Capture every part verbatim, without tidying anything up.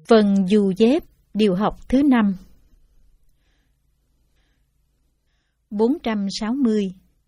Phần dù dép, điều học thứ năm. bốn trăm sáu mươi.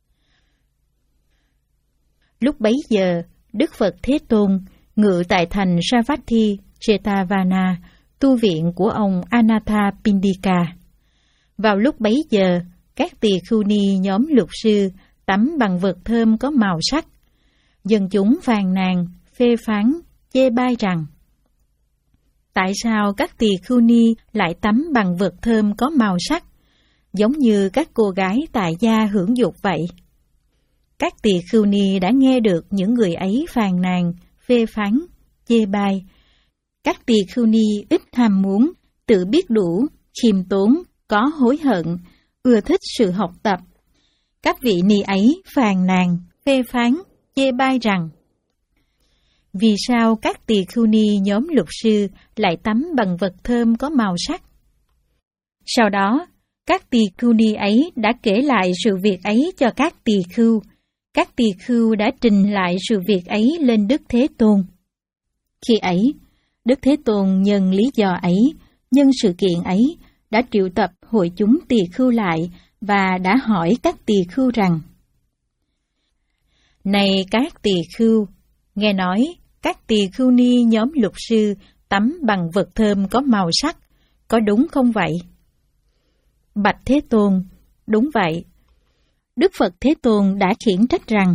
Lúc bấy giờ, Đức Phật Thế Tôn ngự tại thành Savatthi, Jetavana, tu viện của ông Anathapindika. Vào lúc bấy giờ, các tỳ khưu ni nhóm lục sư tắm bằng vật thơm có màu sắc. Dân chúng phàn nàn, phê phán, chê bai rằng: tại sao các tỳ khưu ni lại tắm bằng vật thơm có màu sắc, giống như các cô gái tại gia hưởng dục vậy? Các tỳ khưu ni đã nghe được những người ấy phàn nàn, phê phán, chê bai. Các tỳ khưu ni ít ham muốn, tự biết đủ, khiêm tốn, có hối hận, ưa thích sự học tập. Các vị ni ấy phàn nàn, phê phán, chê bai rằng: vì sao các tỳ khưu ni nhóm lục sư lại tắm bằng vật thơm có màu sắc? Sau đó, các tỳ khưu ni ấy đã kể lại sự việc ấy cho các tỳ khưu. Các tỳ khưu đã trình lại sự việc ấy lên Đức Thế Tôn. Khi ấy, Đức Thế Tôn nhân lý do ấy, nhân sự kiện ấy, đã triệu tập hội chúng tỳ khưu lại và đã hỏi các tỳ khưu rằng: này các tỳ khưu, nghe nói các tỳ khưu ni nhóm lục sư tắm bằng vật thơm có màu sắc, có đúng không vậy? Bạch Thế Tôn, đúng vậy. Đức Phật Thế Tôn đã khiển trách rằng: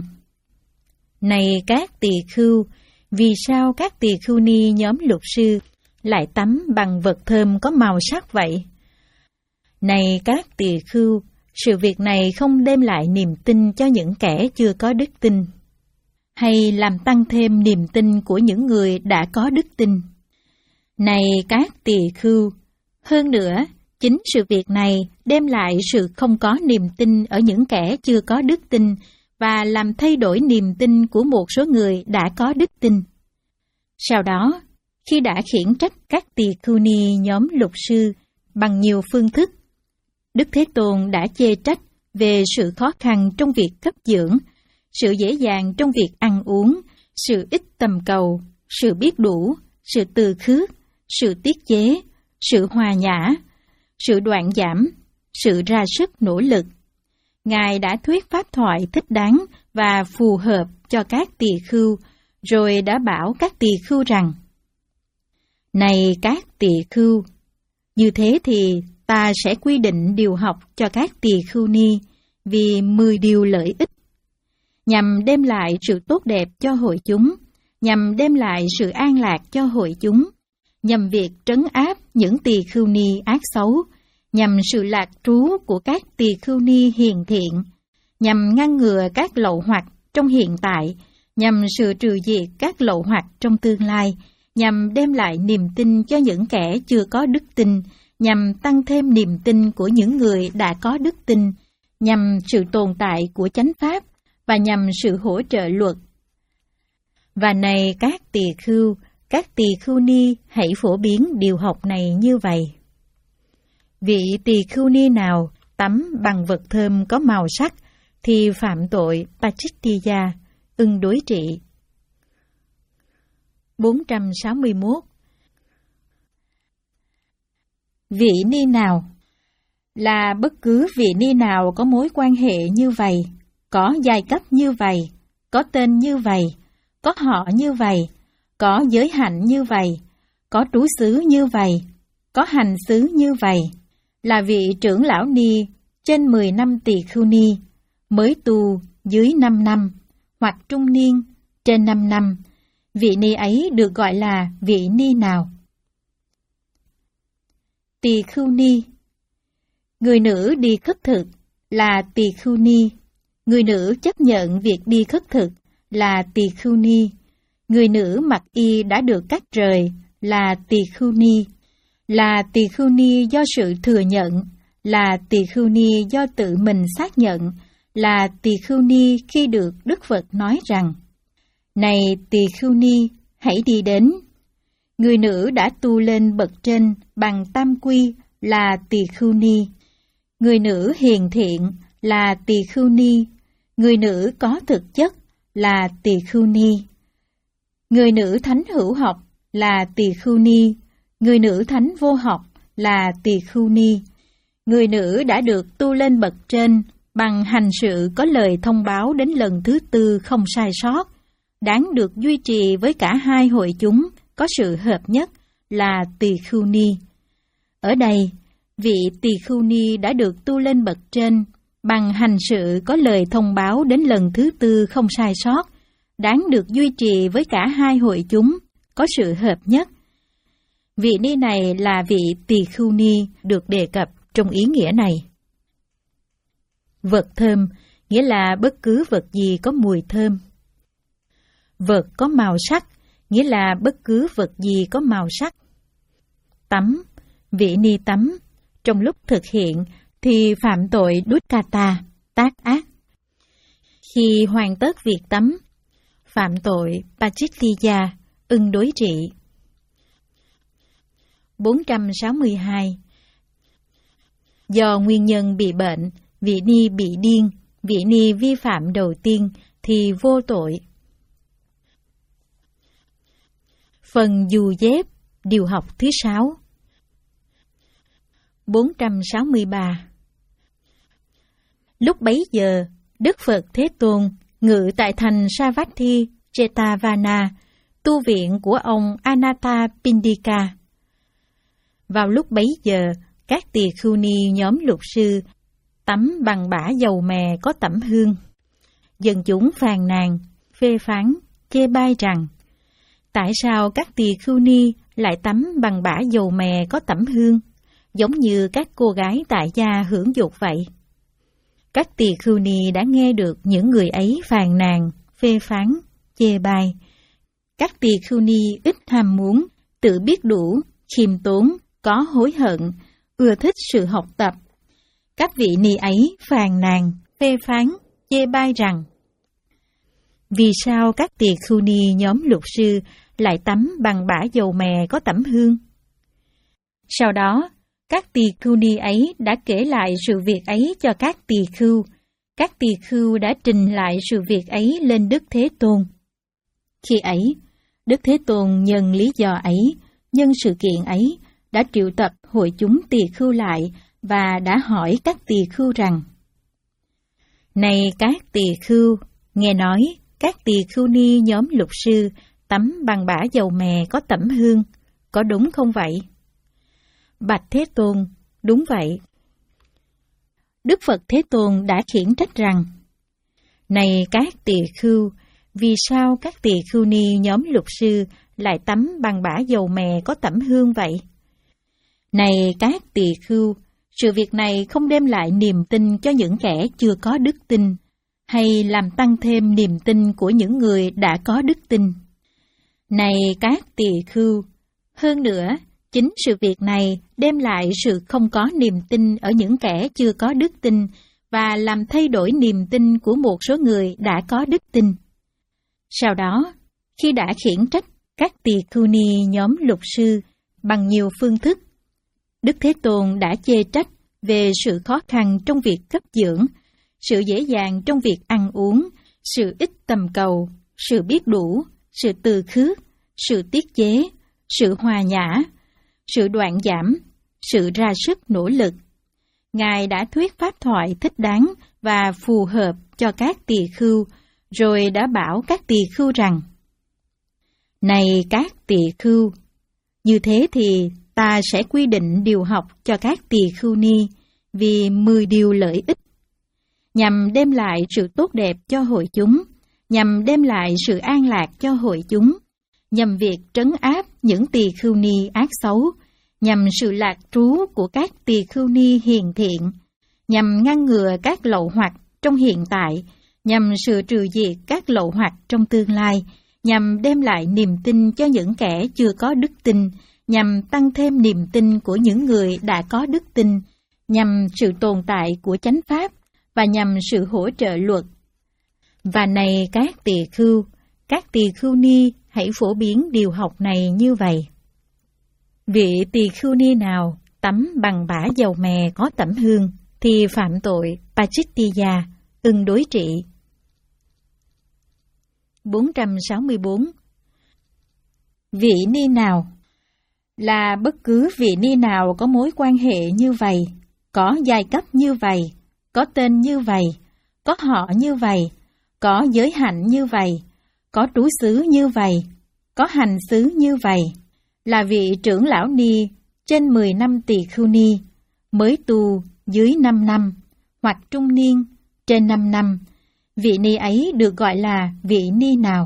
này các tỳ khưu, vì sao các tỳ khưu ni nhóm lục sư lại tắm bằng vật thơm có màu sắc vậy? Này các tỳ khưu, sự việc này không đem lại niềm tin cho những kẻ chưa có đức tin, hay làm tăng thêm niềm tin của những người đã có đức tin. Này các tỳ khưu, hơn nữa, chính sự việc này đem lại sự không có niềm tin ở những kẻ chưa có đức tin và làm thay đổi niềm tin của một số người đã có đức tin. Sau đó, khi đã khiển trách các tỳ khưu ni nhóm lục sư bằng nhiều phương thức, Đức Thế Tôn đã chê trách về sự khó khăn trong việc cấp dưỡng, sự dễ dàng trong việc ăn uống, sự ít tầm cầu, sự biết đủ, sự từ khước, sự tiết chế, sự hòa nhã, sự đoạn giảm, sự ra sức nỗ lực. Ngài đã thuyết pháp thoại thích đáng và phù hợp cho các tỳ khưu, rồi đã bảo các tỳ khưu rằng: này các tỳ khưu, như thế thì ta sẽ quy định điều học cho các tỳ khưu ni vì mười điều lợi ích, nhằm đem lại sự tốt đẹp cho hội chúng, nhằm đem lại sự an lạc cho hội chúng, nhằm việc trấn áp những tỳ khưu ni ác xấu, nhằm sự lạc trú của các tỳ khưu ni hiền thiện, nhằm ngăn ngừa các lậu hoặc trong hiện tại, nhằm sự trừ diệt các lậu hoặc trong tương lai, nhằm đem lại niềm tin cho những kẻ chưa có đức tin, nhằm tăng thêm niềm tin của những người đã có đức tin, nhằm sự tồn tại của chánh pháp và nhằm sự hỗ trợ luật. Và này các tỳ khưu, các tỳ khưu ni hãy phổ biến điều học này như vậy. Vị tỳ khưu ni nào tắm bằng vật thơm có màu sắc thì phạm tội Pachittiya, ưng đối trị. bốn trăm sáu mươi mốt. Vị ni nào là bất cứ vị ni nào có mối quan hệ như vậy, có giai cấp như vậy, có tên như vậy, có họ như vậy, có giới hạnh như vậy, có trú xứ như vậy, có hành xứ như vậy, là vị trưởng lão ni trên mười năm tỳ khưu ni, mới tu dưới năm năm, hoặc trung niên trên năm năm, vị ni ấy được gọi là vị ni nào? Tỳ khưu ni. Người nữ đi khất thực là tỳ khưu ni. Người nữ chấp nhận việc đi khất thực là tỳ khưu ni. Người nữ mặc y đã được cắt rời là tỳ khưu ni. Là tỳ khưu ni do sự thừa nhận, là tỳ khưu ni do tự mình xác nhận, là tỳ khưu ni khi được Đức Phật nói rằng: này tỳ khưu ni, hãy đi đến. Người nữ đã tu lên bậc trên bằng tam quy là tỳ khưu ni. Người nữ hiền thiện là tỳ khưu ni. Người nữ có thực chất là tỳ khưu ni. Người nữ thánh hữu học là tỳ khưu ni. Người nữ thánh vô học là Tỳ Khưu Ni. Người nữ đã được tu lên bậc trên bằng hành sự có lời thông báo đến lần thứ tư không sai sót, đáng được duy trì với cả hai hội chúng có sự hợp nhất là Tỳ Khưu Ni. Ở đây, vị Tỳ Khưu Ni đã được tu lên bậc trên bằng hành sự có lời thông báo đến lần thứ tư không sai sót, đáng được duy trì với cả hai hội chúng có sự hợp nhất. Vị ni này là vị Tỳ Khưu Ni được đề cập trong ý nghĩa này. Vật thơm nghĩa là bất cứ vật gì có mùi thơm. Vật có màu sắc nghĩa là bất cứ vật gì có màu sắc. Tắm, vị ni tắm, trong lúc thực hiện thì phạm tội dukkata, tác ác. Khi hoàn tất việc tắm, phạm tội pachittiya, ưng đối trị. bốn trăm sáu mươi hai. Do nguyên nhân bị bệnh, vị ni bị điên, vị ni vi phạm đầu tiên thì vô tội. Phần dù dép, điều học thứ sáu. bốn trăm sáu mươi ba. Lúc bấy giờ, Đức Phật Thế Tôn ngự tại thành Savatthi, Jetavana, tu viện của ông Anathapindika. Vào lúc bấy giờ, các tỳ khưu ni nhóm lục sư tắm bằng bã dầu mè có tẩm hương. Dân chúng phàn nàn, phê phán, chê bai rằng: tại sao các tỳ khưu ni lại tắm bằng bã dầu mè có tẩm hương, giống như các cô gái tại gia hưởng dục vậy? Các tỳ khưu ni đã nghe được những người ấy phàn nàn, phê phán, chê bai. Các tỳ khưu ni ít ham muốn, tự biết đủ, khiêm tốn, có hối hận, ưa thích sự học tập. Các vị ni ấy phàn nàn, phê phán, chê bai rằng: vì sao các tỳ khưu ni nhóm lục sư lại tắm bằng bã dầu mè có tẩm hương? Sau đó, các tỳ khưu ni ấy đã kể lại sự việc ấy cho các tỳ khưu. Các tỳ khưu đã trình lại sự việc ấy lên Đức Thế Tôn. Khi ấy, Đức Thế Tôn nhân lý do ấy, nhân sự kiện ấy, đã triệu tập hội chúng tỳ khưu lại và đã hỏi các tỳ khưu rằng: này các tỳ khưu, nghe nói các tỳ khưu ni nhóm lục sư tắm bằng bã dầu mè có tẩm hương, có đúng không vậy? Bạch Thế Tôn, đúng vậy. Đức Phật Thế Tôn đã khiển trách rằng: này các tỳ khưu, vì sao các tỳ khưu ni nhóm lục sư lại tắm bằng bã dầu mè có tẩm hương vậy? Này các tỳ khưu, sự việc này không đem lại niềm tin cho những kẻ chưa có đức tin, hay làm tăng thêm niềm tin của những người đã có đức tin. Này các tỳ khưu, hơn nữa, chính sự việc này đem lại sự không có niềm tin ở những kẻ chưa có đức tin và làm thay đổi niềm tin của một số người đã có đức tin. Sau đó, khi đã khiển trách các tỳ khưu ni nhóm lục sư bằng nhiều phương thức, Đức Thế Tôn đã chê trách về sự khó khăn trong việc cấp dưỡng, sự dễ dàng trong việc ăn uống, sự ít tầm cầu, sự biết đủ, sự từ khước, sự tiết chế, sự hòa nhã, sự đoạn giảm, sự ra sức nỗ lực. Ngài đã thuyết pháp thoại thích đáng và phù hợp cho các tỳ khưu, rồi đã bảo các tỳ khưu rằng: này các tỳ khưu, như thế thì ta sẽ quy định điều học cho các tỳ khưu ni vì mười điều lợi ích, nhằm đem lại sự tốt đẹp cho hội chúng, nhằm đem lại sự an lạc cho hội chúng, nhằm việc trấn áp những tỳ khưu ni ác xấu, nhằm sự lạc trú của các tỳ khưu ni hiền thiện, nhằm ngăn ngừa các lậu hoặc trong hiện tại, nhằm sự trừ diệt các lậu hoặc trong tương lai, nhằm đem lại niềm tin cho những kẻ chưa có đức tin, nhằm tăng thêm niềm tin của những người đã có đức tin, nhằm sự tồn tại của chánh pháp và nhằm sự hỗ trợ luật. Và này các tỳ khưu, các tỳ khưu ni hãy phổ biến điều học này như vậy. Vị tỳ khưu ni nào tắm bằng bã dầu mè có tẩm hương thì phạm tội pachittiya, ưng đối trị. bốn trăm sáu mươi bốn. Vị ni nào là bất cứ vị ni nào có mối quan hệ như vậy, có giai cấp như vậy, có tên như vậy, có họ như vậy, có giới hạnh như vậy, có trú xứ như vậy, có hành xứ như vậy, là vị trưởng lão ni trên mười năm tỳ khưu ni, mới tu dưới năm năm, hoặc trung niên trên năm năm, vị ni ấy được gọi là vị ni nào?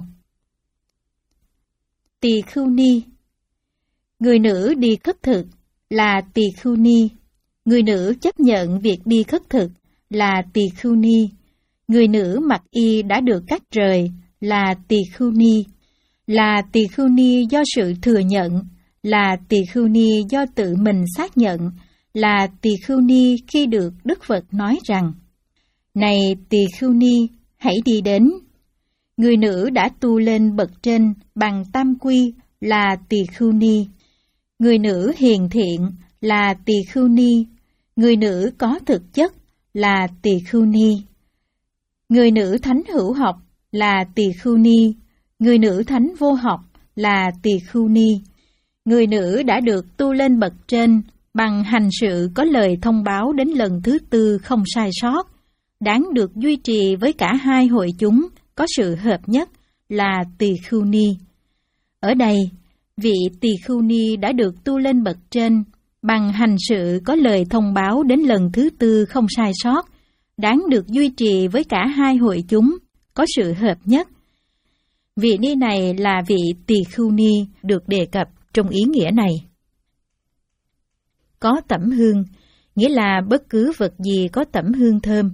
Tỳ khưu ni. Người nữ đi khất thực là tỳ khưu ni. Người nữ chấp nhận việc đi khất thực là tỳ khưu ni. Người nữ mặc y đã được cắt rời là tỳ khưu ni. Là tỳ khưu ni do sự thừa nhận, là tỳ khưu ni do tự mình xác nhận, là tỳ khưu ni khi được Đức Phật nói rằng: này tỳ khưu ni, hãy đi đến. Người nữ đã tu lên bậc trên bằng tam quy là tỳ khưu ni. Người nữ hiền thiện là tỳ khưu ni. Người nữ có thực chất là tỳ khưu ni. Người nữ thánh hữu học là tỳ khưu ni. Người nữ thánh vô học là tỳ khưu ni. Người nữ đã được tu lên bậc trên bằng hành sự có lời thông báo đến lần thứ tư không sai sót, đáng được duy trì với cả hai hội chúng có sự hợp nhất là tỳ khưu ni. Ở đây, vị tỳ khưu ni đã được tu lên bậc trên bằng hành sự có lời thông báo đến lần thứ tư không sai sót, đáng được duy trì với cả hai hội chúng có sự hợp nhất. Vị ni này là vị tỳ khưu ni được đề cập trong ý nghĩa này. Có tẩm hương, nghĩa là bất cứ vật gì có tẩm hương thơm.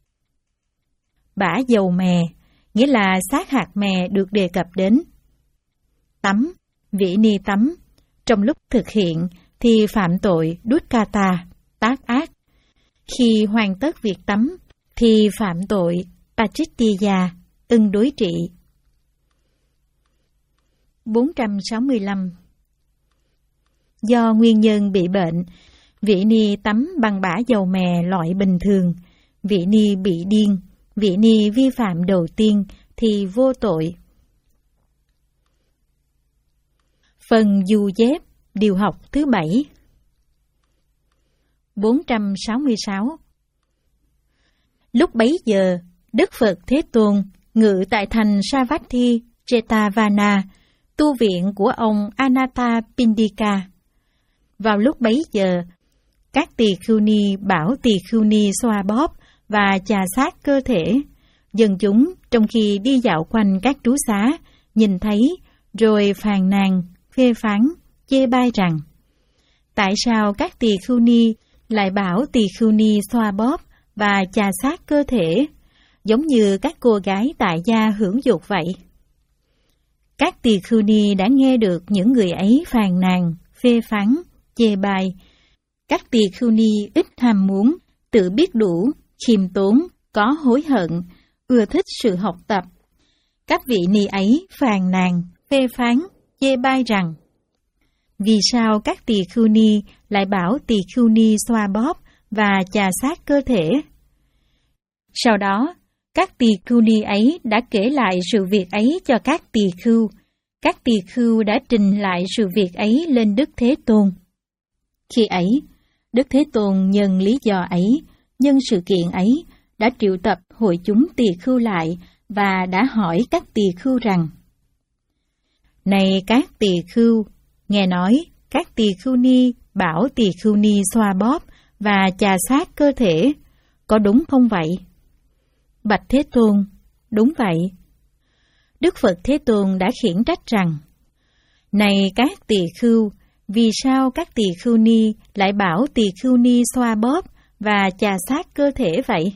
Bã dầu mè, nghĩa là xác hạt mè được đề cập đến. Tắm, vị ni tắm, trong lúc thực hiện thì phạm tội dukkata, tác ác. Khi hoàn tất việc tắm thì phạm tội pachittiya, ưng đối trị. bốn trăm sáu mươi lăm. Do nguyên nhân bị bệnh, vị ni tắm bằng bã dầu mè loại bình thường. Vị ni bị điên, vị ni vi phạm đầu tiên thì vô tội. Phần du dép, điều học thứ bảy. bốn trăm sáu mươi sáu. Lúc bấy giờ, Đức Phật Thế Tôn ngự tại thành Savatthi, Jetavana, tu viện của ông Anathapindika. Vào lúc bấy giờ, các tỳ khưu ni bảo tỳ khưu ni xoa bóp và chà sát cơ thể. Dân chúng trong khi đi dạo quanh các trú xá, nhìn thấy rồi phàn nàn, phê phán, chê bai rằng: tại sao các tỳ khưu ni lại bảo tỳ khưu ni xoa bóp và chà sát cơ thể, giống như các cô gái tại gia hưởng dục vậy? Các tỳ khưu ni đã nghe được những người ấy phàn nàn, phê phán, chê bai. Các tỳ khưu ni ít ham muốn, tự biết đủ, khiêm tốn, có hối hận, ưa thích sự học tập. Các vị ni ấy phàn nàn, phê phán, chê bai rằng: vì sao các tỳ khưu ni lại bảo tỳ khưu ni xoa bóp và chà sát cơ thể? Sau đó, các tỳ khưu ni ấy đã kể lại sự việc ấy cho các tỳ khưu. Các tỳ khưu đã trình lại sự việc ấy lên Đức Thế Tôn. Khi ấy, Đức Thế Tôn nhân lý do ấy, nhân sự kiện ấy, đã triệu tập hội chúng tỳ khưu lại và đã hỏi các tỳ khưu rằng: này các tỳ khưu, nghe nói các tỳ khưu ni bảo tỳ khưu ni xoa bóp và chà sát cơ thể, có đúng không vậy? Bạch Thế Tôn, đúng vậy. Đức Phật Thế Tôn đã khiển trách rằng: này các tỳ khưu, vì sao các tỳ khưu ni lại bảo tỳ khưu ni xoa bóp và chà sát cơ thể vậy?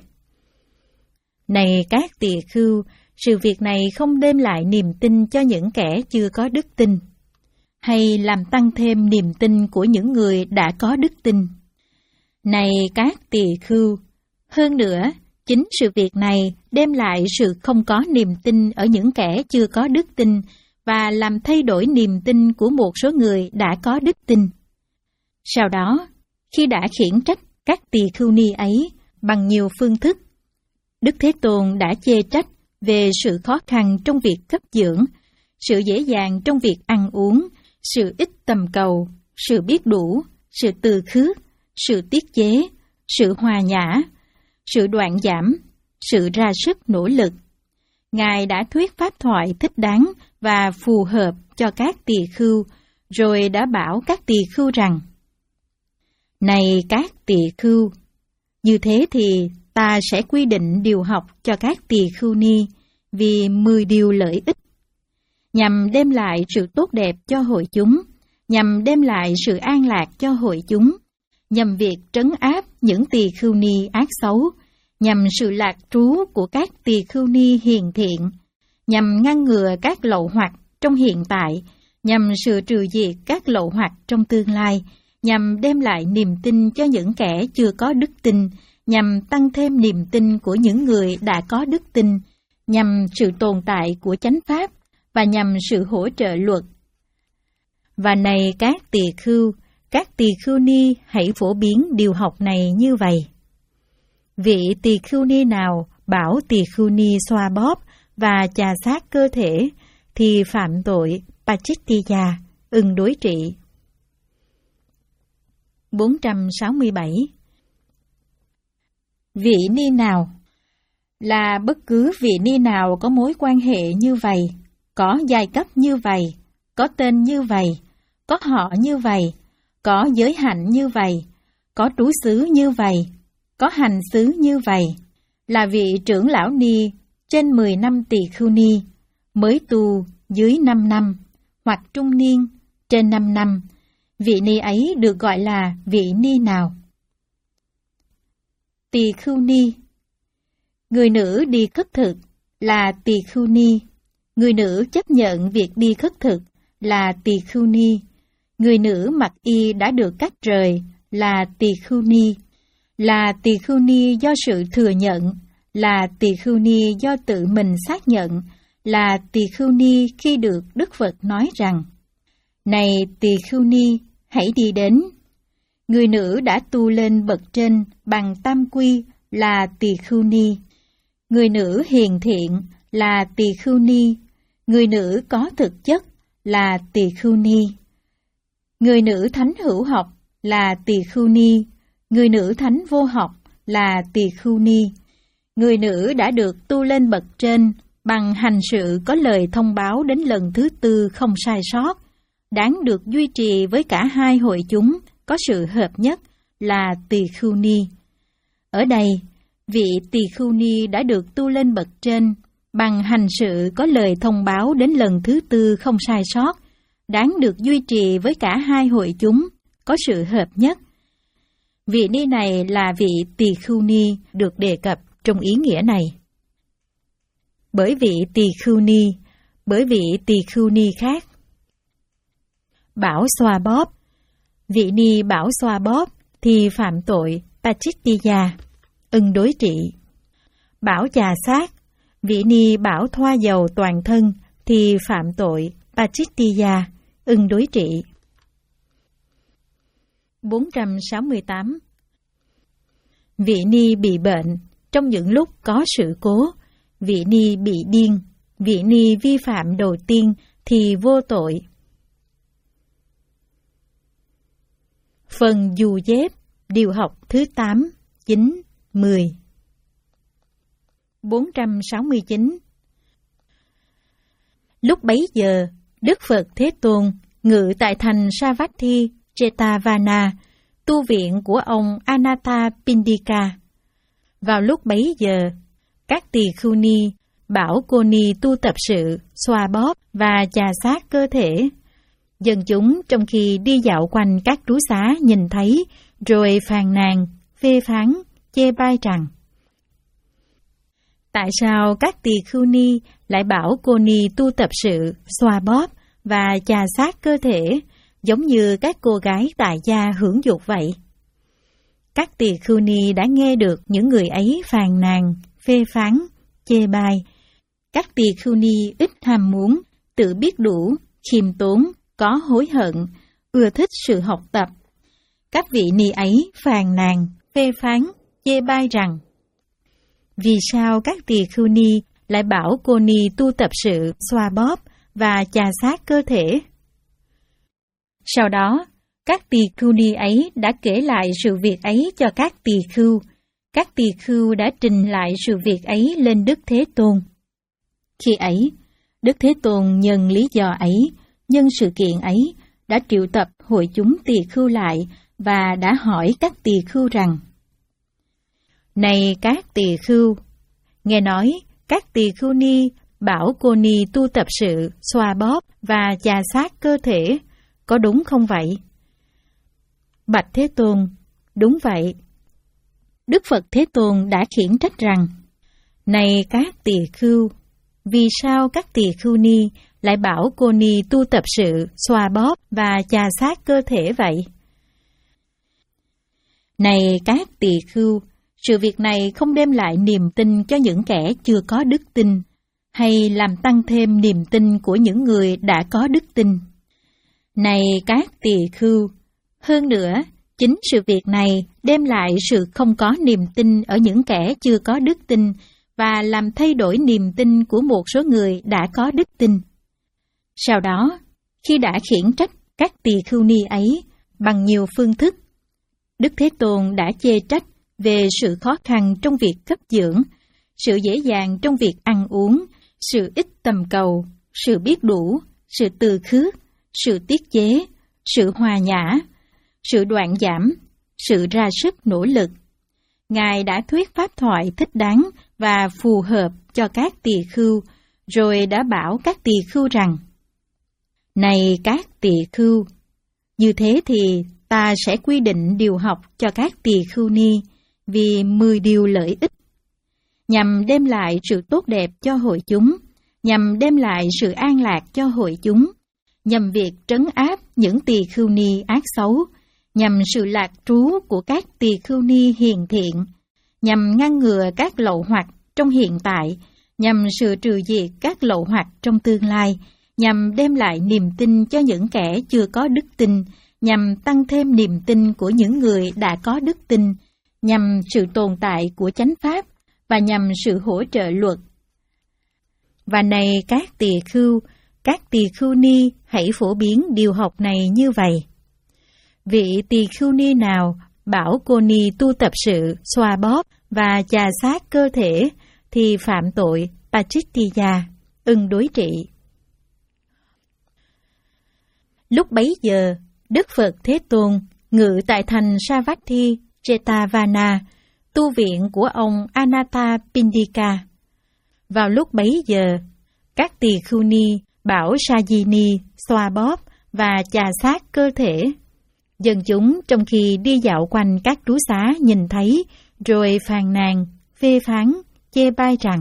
Này các tỳ khưu, sự việc này không đem lại niềm tin cho những kẻ chưa có đức tin, hay làm tăng thêm niềm tin của những người đã có đức tin. Này các tỳ khưu, hơn nữa, chính sự việc này đem lại sự không có niềm tin ở những kẻ chưa có đức tin và làm thay đổi niềm tin của một số người đã có đức tin. Sau đó, khi đã khiển trách các tỳ khưu ni ấy bằng nhiều phương thức, Đức Thế Tôn đã chê trách về sự khó khăn trong việc cấp dưỡng, sự dễ dàng trong việc ăn uống, sự ít tầm cầu, sự biết đủ, sự từ khước, sự tiết chế, sự hòa nhã, sự đoạn giảm, sự ra sức nỗ lực. Ngài đã thuyết pháp thoại thích đáng và phù hợp cho các tỳ khưu, rồi đã bảo các tỳ khưu rằng: Này các tỳ khưu, như thế thì ta sẽ quy định điều học cho các tỳ khưu ni vì mười điều lợi ích, nhằm đem lại sự tốt đẹp cho hội chúng, nhằm đem lại sự an lạc cho hội chúng, nhằm việc trấn áp những tỳ khưu ni ác xấu, nhằm sự lạc trú của các tỳ khưu ni hiền thiện, nhằm ngăn ngừa các lậu hoặc trong hiện tại, nhằm sự trừ diệt các lậu hoặc trong tương lai, nhằm đem lại niềm tin cho những kẻ chưa có đức tin, nhằm tăng thêm niềm tin của những người đã có đức tin, nhằm sự tồn tại của chánh pháp và nhằm sự hỗ trợ luật. Và này các tỳ khưu, các tỳ khưu ni hãy phổ biến điều học này như vậy. Vị tỳ khưu ni nào bảo tỳ khưu ni xoa bóp và chà sát cơ thể thì phạm tội Pachittiya, ưng đối trị. bốn trăm sáu mươi bảy. Vị ni nào là bất cứ vị ni nào có mối quan hệ như vậy, có giai cấp như vậy, có tên như vậy, có họ như vậy, có giới hạnh như vậy, có trú xứ như vậy, có hành xứ như vậy, là vị trưởng lão ni trên mười năm tỳ khưu ni, mới tu dưới năm năm, hoặc trung niên trên năm năm, vị ni ấy được gọi là vị ni nào? Tỳ khưu ni. Người nữ đi khất thực là tỳ khưu ni. Người nữ chấp nhận việc đi khất thực là tỳ khưu ni. Người nữ mặc y đã được cắt rời là tỳ khưu ni. Là tỳ khưu ni do sự thừa nhận, là tỳ khưu ni do tự mình xác nhận, là tỳ khưu ni khi được Đức Phật nói rằng: Này tỳ khưu ni, hãy đi đến. Người nữ đã tu lên bậc trên bằng tam quy là tỳ khưu ni. Người nữ hiền thiện là tỳ khưu ni. Người nữ có thực chất là tỳ khưu ni. Người nữ thánh hữu học là tỳ khưu ni. Người nữ thánh vô học là tỳ khưu ni. Người nữ đã được tu lên bậc trên bằng hành sự có lời thông báo đến lần thứ tư không sai sót, đáng được duy trì với cả hai hội chúng có sự hợp nhất là tỳ khưu ni. Ở đây, vị tỳ khưu ni đã được tu lên bậc trên bằng hành sự có lời thông báo đến lần thứ tư không sai sót, đáng được duy trì với cả hai hội chúng có sự hợp nhất. Vị ni này là vị tỳ khưu ni được đề cập trong ý nghĩa này. Bởi vị tỳ khưu ni, bởi vị tỳ khưu ni khác. Bảo xoa bóp. Vị ni bảo xoa bóp thì phạm tội Pachittiya, ưng đối trị. Bảo chà sát. Vị ni bảo thoa dầu toàn thân thì phạm tội Pachittiya, ưng đối trị. bốn trăm sáu mươi tám. Vị ni bị bệnh trong những lúc có sự cố, vị ni bị điên, vị ni vi phạm đầu tiên thì vô tội. Phần dù dép, điều học thứ tám, chín, mười. bốn trăm sáu mươi chín. Lúc bấy giờ, Đức Phật Thế Tôn ngự tại thành Savatthi, Jetavana, tu viện của ông Anathapindika. Vào lúc bấy giờ, các tỳ khưu ni bảo cô ni tu tập sự xoa bóp và chà sát cơ thể. Dân chúng trong khi đi dạo quanh các trú xá nhìn thấy, rồi phàn nàn, phê phán, chê bai rằng: Tại sao các tỳ khưu ni lại bảo cô ni tu tập sự xoa bóp và chà sát cơ thể, giống như các cô gái tại gia hưởng dục vậy? Các tỳ khưu ni đã nghe được những người ấy phàn nàn, phê phán, chê bai. Các tỳ khưu ni ít ham muốn, tự biết đủ, khiêm tốn, có hối hận, ưa thích sự học tập. Các vị ni ấy phàn nàn, phê phán, chê bai rằng: Vì sao các tỳ khưu ni lại bảo cô ni tu tập sự xoa bóp và chà sát cơ thể? Sau đó, Các tỳ khưu ni ấy đã kể lại sự việc ấy cho các tỳ khưu. Các tỳ khưu đã trình lại sự việc ấy lên Đức Thế Tôn. Khi ấy, Đức Thế Tôn nhân lý do ấy, nhân sự kiện ấy, đã triệu tập hội chúng tỳ khưu lại và đã hỏi các tỳ khưu rằng: Này các tỳ khưu, nghe nói các tỳ khưu ni bảo cô ni tu tập sự xoa bóp và chà sát cơ thể, có đúng không vậy? Bạch Thế Tôn, đúng vậy. Đức Phật Thế Tôn đã khiển trách rằng: Này các tỳ khưu, vì sao các tỳ khưu ni lại bảo cô ni tu tập sự xoa bóp và chà sát cơ thể vậy? Này các tỳ khưu, sự việc này không đem lại niềm tin cho những kẻ chưa có đức tin, hay làm tăng thêm niềm tin của những người đã có đức tin. Này các tỳ khưu, hơn nữa, chính sự việc này đem lại sự không có niềm tin ở những kẻ chưa có đức tin và làm thay đổi niềm tin của một số người đã có đức tin. Sau đó, khi đã khiển trách các tỳ khưu ni ấy bằng nhiều phương thức, Đức Thế Tôn đã chê trách về sự khó khăn trong việc cấp dưỡng, sự dễ dàng trong việc ăn uống, sự ít tầm cầu, sự biết đủ, sự từ khước, sự tiết chế, sự hòa nhã, sự đoạn giảm, sự ra sức nỗ lực. Ngài đã thuyết pháp thoại thích đáng và phù hợp cho các tỳ khưu, rồi đã bảo các tỳ khưu rằng: Này các tỳ khưu, như thế thì ta sẽ quy định điều học cho các tỳ khưu ni vì mười điều lợi ích, nhằm đem lại sự tốt đẹp cho hội chúng, nhằm đem lại sự an lạc cho hội chúng, nhằm việc trấn áp những tỳ khưu ni ác xấu, nhằm sự lạc trú của các tỳ khưu ni hiền thiện, nhằm ngăn ngừa các lậu hoặc trong hiện tại, nhằm sự trừ diệt các lậu hoặc trong tương lai, nhằm đem lại niềm tin cho những kẻ chưa có đức tin, nhằm tăng thêm niềm tin của những người đã có đức tin, nhằm sự tồn tại của chánh pháp và nhằm sự hỗ trợ luật. Và này các tỳ khưu, các tỳ khưu ni hãy phổ biến điều học này như vậy. Vị tỳ khưu ni nào bảo cô ni tu tập sự xoa bóp và chà sát cơ thể thì phạm tội Pachittiya, ưng đối trị. Lúc bấy giờ, Đức Phật Thế Tôn ngự tại thành Savatthi Jetavana, tu viện của ông Anathapindika. Vào lúc bấy giờ, các tỳ khưu ni bảo Sajini xoa bóp và chà sát cơ thể. Dân chúng trong khi đi dạo quanh các trú xá nhìn thấy, rồi phàn nàn, phê phán, chê bai rằng: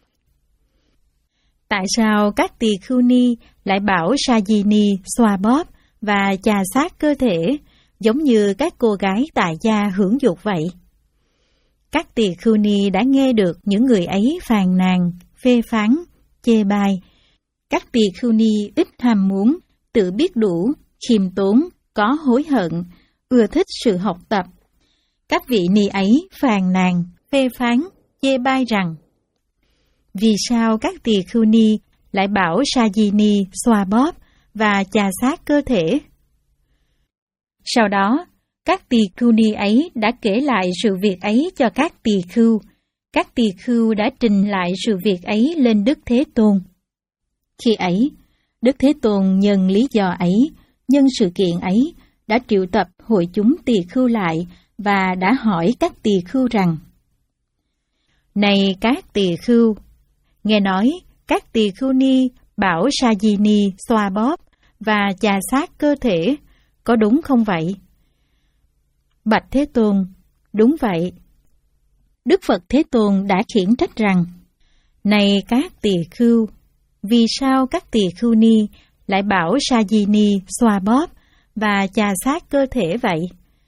Tại sao các tỳ khưu ni lại bảo Sajini xoa bóp và chà sát cơ thể, giống như các cô gái tại gia hưởng dục vậy? Các tỳ khưu ni đã nghe được những người ấy phàn nàn, phê phán, chê bai. Các tỳ khưu ni ít ham muốn, tự biết đủ, khiêm tốn, có hối hận, ưa thích sự học tập. Các vị ni ấy phàn nàn, phê phán, chê bai rằng: Vì sao các tỳ khưu ni lại bảo Sajini xoa bóp và chà sát cơ thể? Sau đó, các tỳ khưu ni ấy đã kể lại sự việc ấy cho các tỳ khưu. Các tỳ khưu đã trình lại sự việc ấy lên Đức Thế Tôn. Khi ấy, Đức Thế Tôn nhân lý do ấy, nhân sự kiện ấy, đã triệu tập hội chúng tỳ khưu lại và đã hỏi các tỳ khưu rằng: Này các tỳ khưu, nghe nói các tỳ khưu ni bảo Sajini xoa bóp và chà sát cơ thể, có đúng không vậy? Bạch Thế Tôn, đúng vậy. Đức Phật Thế Tôn đã khiển trách rằng: Này các tỳ khưu, vì sao các tỳ khưu ni lại bảo Sajini xoa bóp và chà sát cơ thể vậy?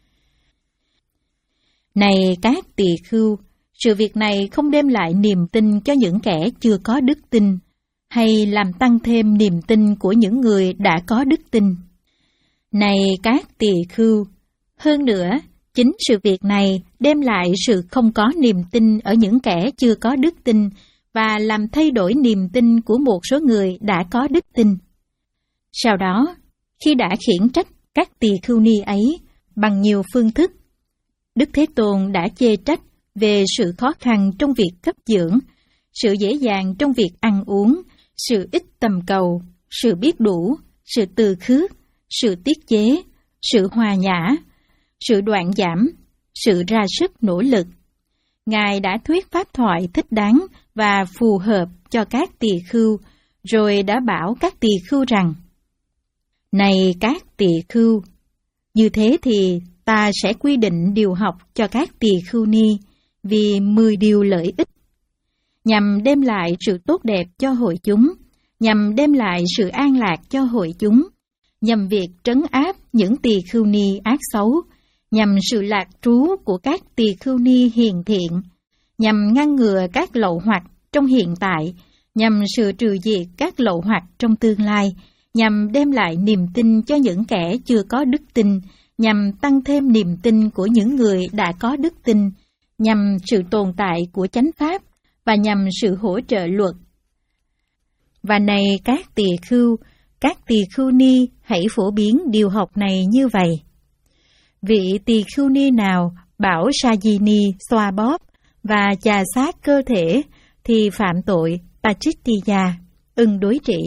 Này các tỳ khưu, sự việc này không đem lại niềm tin cho những kẻ chưa có đức tin, hay làm tăng thêm niềm tin của những người đã có đức tin. Này các tỳ khưu, hơn nữa, chính sự việc này đem lại sự không có niềm tin ở những kẻ chưa có đức tin và làm thay đổi niềm tin của một số người đã có đức tin. Sau đó, khi đã khiển trách các tỳ khưu ni ấy bằng nhiều phương thức. Đức Thế Tôn đã chê trách về sự khó khăn trong việc cấp dưỡng, sự dễ dàng trong việc ăn uống, sự ít tầm cầu, sự biết đủ, sự từ khước, sự tiết chế, sự hòa nhã, sự đoạn giảm, sự ra sức nỗ lực. Ngài đã thuyết pháp thoại thích đáng và phù hợp cho các tỳ khưu, rồi đã bảo các tỳ khưu rằng: Này các tỳ khưu, như thế thì ta sẽ quy định điều học cho các tỳ khưu ni vì mười điều lợi ích, nhằm đem lại sự tốt đẹp cho hội chúng, nhằm đem lại sự an lạc cho hội chúng, nhằm việc trấn áp những tỳ khưu ni ác xấu, nhằm sự lạc trú của các tỳ khưu ni hiền thiện, nhằm ngăn ngừa các lậu hoặc trong hiện tại, nhằm sự trừ diệt các lậu hoặc trong tương lai, nhằm đem lại niềm tin cho những kẻ chưa có đức tin, nhằm tăng thêm niềm tin của những người đã có đức tin, nhằm sự tồn tại của chánh pháp và nhằm sự hỗ trợ luật. Và này các tỳ khưu, các tỳ khưu ni hãy phổ biến điều học này như vậy. Vị tỳ khưu ni nào bảo Sajini xoa bóp và chà sát cơ thể thì phạm tội Pachittiya, ưng đối trị.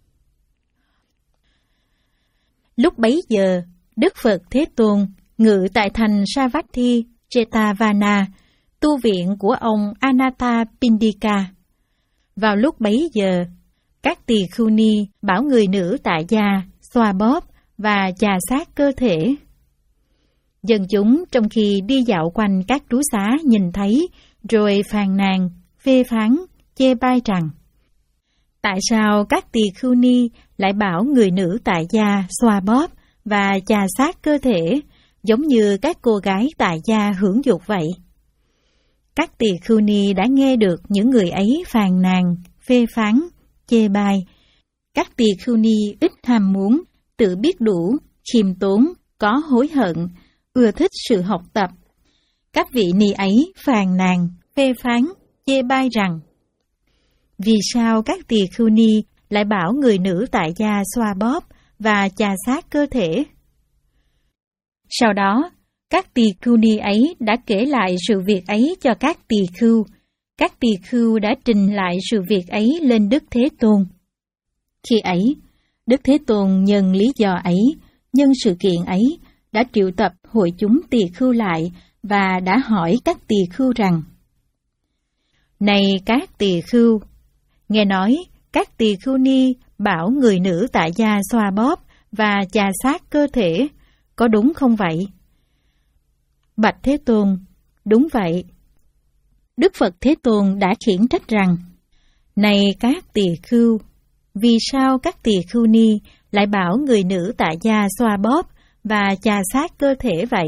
Lúc bấy giờ, Đức Phật Thế Tôn ngự tại thành Savatthi Jetavana, tu viện của ông Anathapindika. Vào lúc bấy giờ, các tỳ khưu ni bảo người nữ tại gia xoa bóp và chà sát cơ thể. Dân chúng trong khi đi dạo quanh các trú xá nhìn thấy, rồi phàn nàn, phê phán, chê bai rằng: Tại sao các tỳ khưu ni lại bảo người nữ tại gia xoa bóp và chà sát cơ thể, giống như các cô gái tại gia hưởng dục vậy? Các tỳ khưu ni đã nghe được những người ấy phàn nàn, phê phán, chê bai. Các tỳ khưu ni ít ham muốn, tự biết đủ, khiêm tốn, có hối hận, ưa thích sự học tập. Các vị ni ấy phàn nàn, phê phán, chê bai rằng: Vì sao các tỳ khưu ni lại bảo người nữ tại gia xoa bóp và chà sát cơ thể? Sau đó, các tỳ khưu ni ấy đã kể lại sự việc ấy cho các tỳ khưu. Các tỳ khưu đã trình lại sự việc ấy lên Đức Thế Tôn. Khi ấy, Đức Thế Tôn nhân lý do ấy, nhân sự kiện ấy, đã triệu tập hội chúng tỳ khưu lại và đã hỏi các tỳ khưu rằng: Này các tỳ khưu, nghe nói các tỳ khưu ni bảo người nữ tại gia xoa bóp và chà sát cơ thể, có đúng không vậy? Bạch Thế Tôn, đúng vậy. Đức Phật Thế Tôn đã khiển trách rằng: Này các tỳ khưu, vì sao các tỳ khưu ni lại bảo người nữ tại gia xoa bóp và chà sát cơ thể vậy?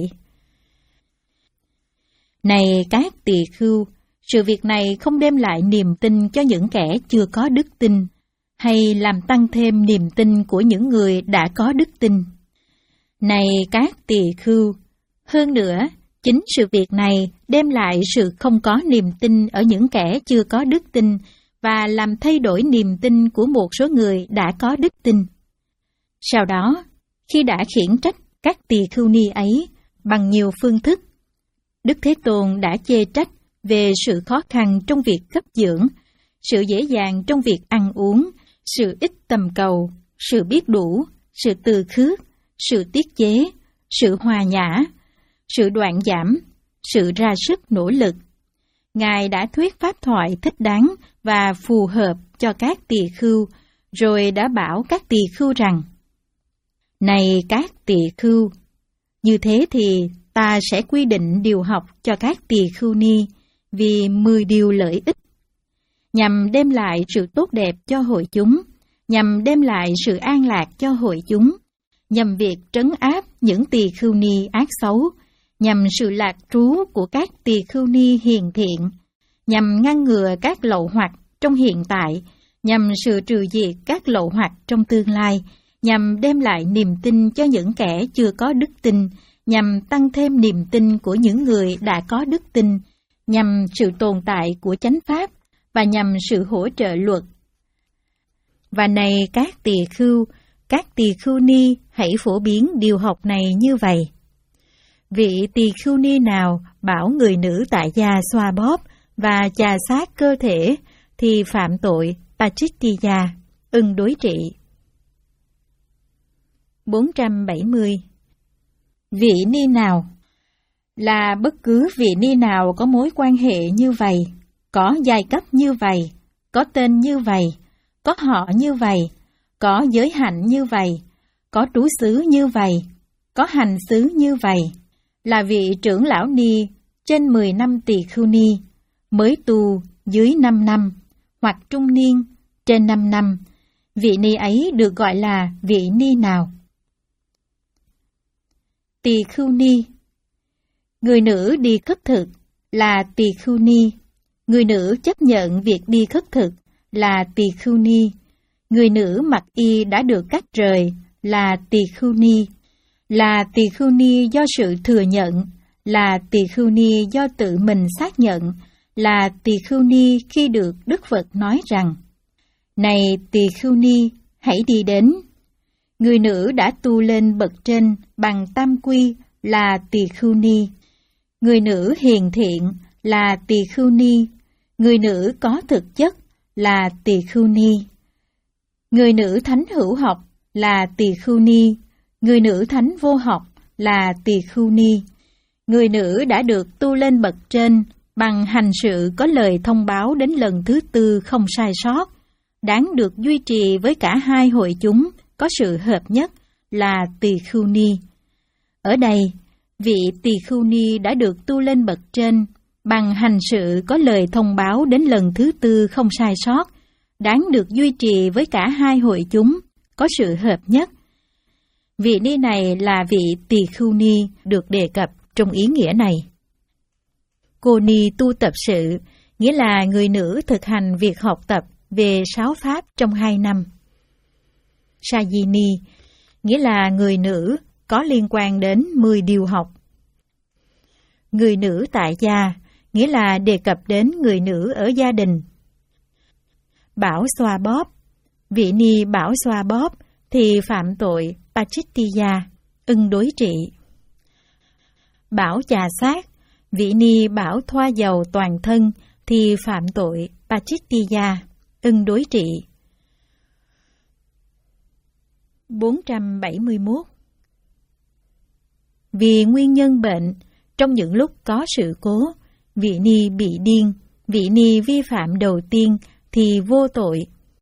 Này các tỳ khưu, sự việc này không đem lại niềm tin cho những kẻ chưa có đức tin, hay làm tăng thêm niềm tin của những người đã có đức tin. Này các tỳ khưu, hơn nữa, chính sự việc này đem lại sự không có niềm tin ở những kẻ chưa có đức tin và làm thay đổi niềm tin của một số người đã có đức tin. Sau đó, khi đã khiển trách các tỳ khưu ni ấy bằng nhiều phương thức, Đức Thế Tôn đã chê trách về sự khó khăn trong việc cấp dưỡng, sự dễ dàng trong việc ăn uống, sự ít tầm cầu, sự biết đủ, sự từ khước, sự tiết chế, sự hòa nhã, sự đoạn giảm, sự ra sức nỗ lực. Ngài đã thuyết pháp thoại thích đáng và phù hợp cho các tỳ khưu, rồi đã bảo các tỳ khưu rằng: Này các tỳ khưu, như thế thì ta sẽ quy định điều học cho các tỳ khưu ni vì mười điều lợi ích, nhằm đem lại sự tốt đẹp cho hội chúng, nhằm đem lại sự an lạc cho hội chúng, nhằm việc trấn áp những tỳ khưu ni ác xấu, nhằm sự lạc trú của các tỳ khưu ni hiền thiện, nhằm ngăn ngừa các lậu hoặc trong hiện tại, nhằm sự trừ diệt các lậu hoặc trong tương lai, nhằm đem lại niềm tin cho những kẻ chưa có đức tin, nhằm tăng thêm niềm tin của những người đã có đức tin, nhằm sự tồn tại của chánh pháp và nhằm sự hỗ trợ luật. Và này các tỳ khưu, các tỳ khưu ni hãy phổ biến điều học này như vậy. Vị tỳ khưu ni nào bảo người nữ tại gia xoa bóp và chà sát cơ thể thì phạm tội Pachittiya, ưng đối trị. bốn trăm bảy mươi. Vị ni nào là bất cứ vị ni nào có mối quan hệ như vậy, có giai cấp như vậy, có tên như vậy, có họ như vậy, có giới hạnh như vậy, có trú xứ như vậy, có hành xứ như vậy, là vị trưởng lão ni trên mười năm tỳ khưu ni, mới tu dưới năm năm, hoặc trung niên trên năm năm, vị ni ấy được gọi là vị ni nào? Tỳ khưu ni. Người nữ đi khất thực là tỳ khưu ni. Người nữ chấp nhận việc đi khất thực là tỳ khưu ni. Người nữ mặc y đã được cắt rời là tỳ khưu ni. Là tỳ khưu ni do sự thừa nhận, là tỳ khưu ni do tự mình xác nhận, là tỳ khưu ni khi được Đức Phật nói rằng: này tỳ khưu ni, hãy đi đến. Người nữ đã tu lên bậc trên bằng tam quy là tỳ khưu ni. Người nữ hiền thiện là tỳ khưu ni. Người nữ có thực chất là tỳ khưu ni. Người nữ thánh hữu học là tỳ khưu ni. Người nữ thánh vô học là tỳ khưu ni. Người nữ đã được tu lên bậc trên bằng hành sự có lời thông báo đến lần thứ tư không sai sót, đáng được duy trì với cả hai hội chúng có sự hợp nhất là tỳ khưu ni. Ở đây, vị tỳ khưu ni đã được tu lên bậc trên bằng hành sự có lời thông báo đến lần thứ tư không sai sót, đáng được duy trì với cả hai hội chúng có sự hợp nhất. Vị ni này là vị tỳ khưu ni được đề cập trong ý nghĩa này. Cô ni tu tập sự, nghĩa là người nữ thực hành việc học tập về sáu pháp trong hai năm. Sajini, nghĩa là người nữ có liên quan đến mười điều học. Người nữ tại gia, nghĩa là đề cập đến người nữ ở gia đình. Bảo xoa bóp, vị ni bảo xoa bóp thì phạm tội Pachittiya, ưng đối trị. Bảo chà sát, vị ni bảo thoa dầu toàn thân thì phạm tội Pachittiya, ưng đối trị. bốn trăm bảy mươi mốt. Vì nguyên nhân bệnh, trong những lúc có sự cố, vị ni bị điên, vị ni vi phạm đầu tiên thì vô tội